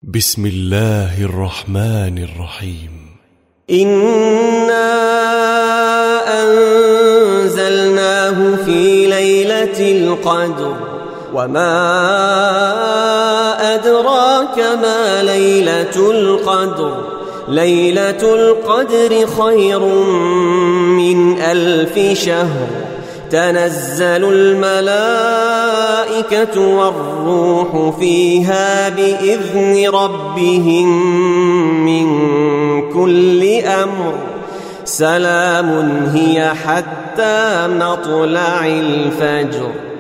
بسم الله الرحمن الرحيم. إنا أنزلناه في ليلة القدر وما أدراك ما ليلة القدر. ليلة القدر خير من 1000 شهر. تنزل الملائكة والروح فيها بإذن ربهم من كل أمر. سلام هي حتى مطلع الفجر.